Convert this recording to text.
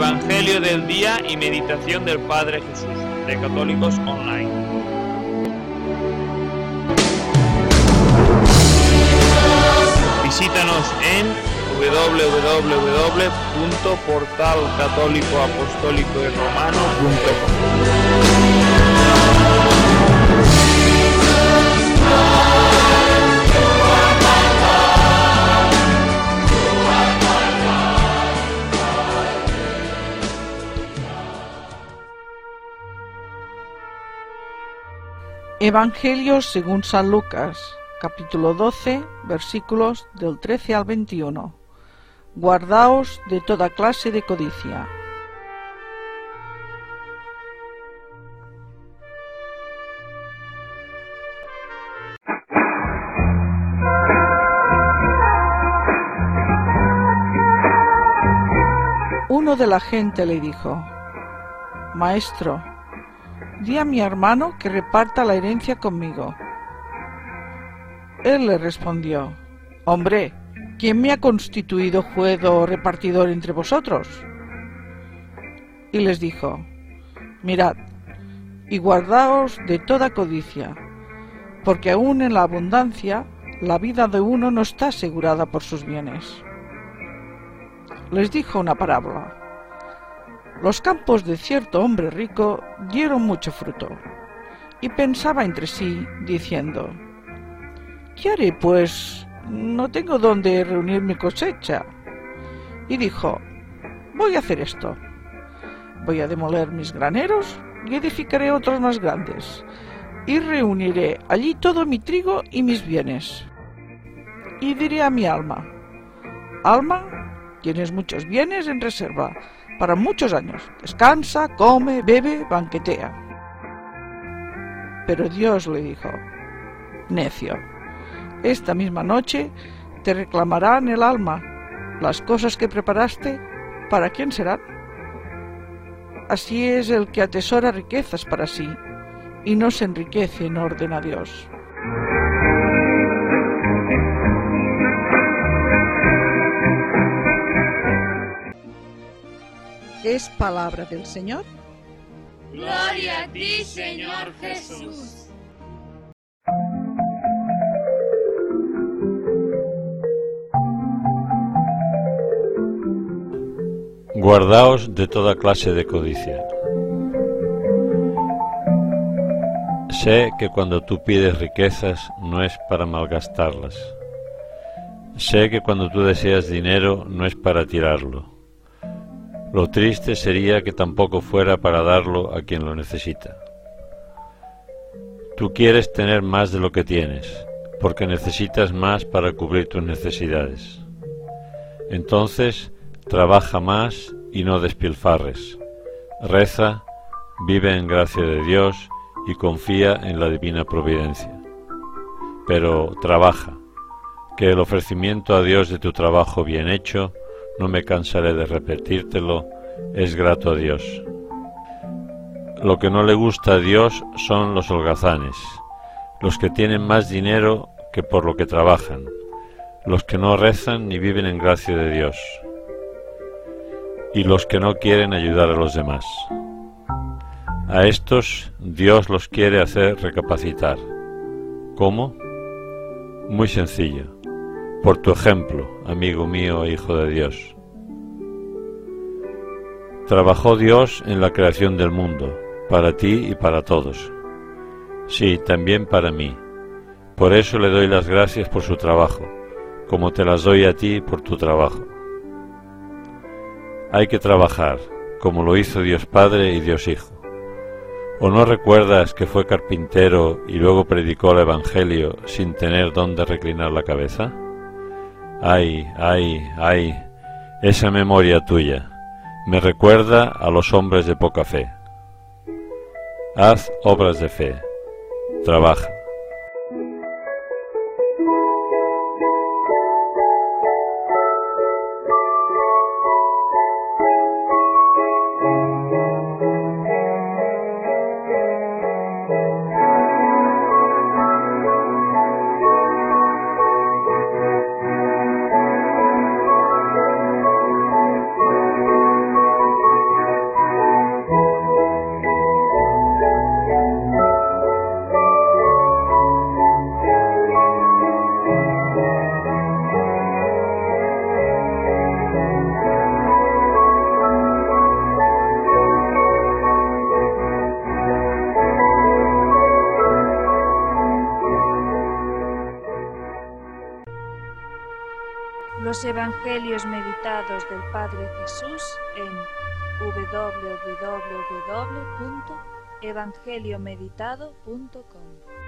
Evangelio del día y meditación del Padre Jesús, de Católicos Online. Visítanos en www.portalcatólicoapostólicoyromano.com. Evangelio según San Lucas, capítulo 12, versículos del 13 al 21. Guardaos de toda clase de codicia. Uno de la gente le dijo: Maestro, di a mi hermano que reparta la herencia conmigo. Él le respondió: Hombre, ¿quién me ha constituido juez o repartidor entre vosotros? Y les dijo: Mirad, y guardaos de toda codicia, porque aun en la abundancia, la vida de uno no está asegurada por sus bienes. Les dijo una parábola. Los campos de cierto hombre rico dieron mucho fruto, y pensaba entre sí, diciendo: ¿Qué haré, pues? No tengo dónde reunir mi cosecha. Y dijo: Voy a hacer esto. Voy a demoler mis graneros y edificaré otros más grandes, y reuniré allí todo mi trigo y mis bienes. Y diré a mi alma: Alma, tienes muchos bienes en reserva para muchos años. Descansa, come, bebe, banquetea. Pero Dios le dijo: Necio, esta misma noche te reclamarán el alma. Las cosas que preparaste, ¿para quién serán? Así es el que atesora riquezas para sí y no se enriquece en orden a Dios. Es palabra del Señor. Gloria a ti, Señor Jesús. Guardaos de toda clase de codicia. Sé que cuando tú pides riquezas no es para malgastarlas. Sé que cuando tú deseas dinero no es para tirarlo. Lo triste sería que tampoco fuera para darlo a quien lo necesita. Tú quieres tener más de lo que tienes, porque necesitas más para cubrir tus necesidades. Entonces, trabaja más y no despilfarres. Reza, vive en gracia de Dios y confía en la divina providencia. Pero trabaja, que el ofrecimiento a Dios de tu trabajo bien hecho, no me cansaré de repetírtelo, es grato a Dios. Lo que no le gusta a Dios son los holgazanes, los que tienen más dinero que por lo que trabajan, los que no rezan ni viven en gracia de Dios, y los que no quieren ayudar a los demás. A estos Dios los quiere hacer recapacitar. ¿Cómo? Muy sencillo. Por tu ejemplo, amigo mío e hijo de Dios. Trabajó Dios en la creación del mundo, para ti y para todos. Sí, también para mí. Por eso le doy las gracias por su trabajo, como te las doy a ti por tu trabajo. Hay que trabajar, como lo hizo Dios Padre y Dios Hijo. ¿O no recuerdas que fue carpintero y luego predicó el Evangelio sin tener dónde reclinar la cabeza? Ay, ay, ay, esa memoria tuya me recuerda a los hombres de poca fe. Haz obras de fe, trabaja. los Evangelios meditados del Padre Jesús en www.evangeliomeditado.com.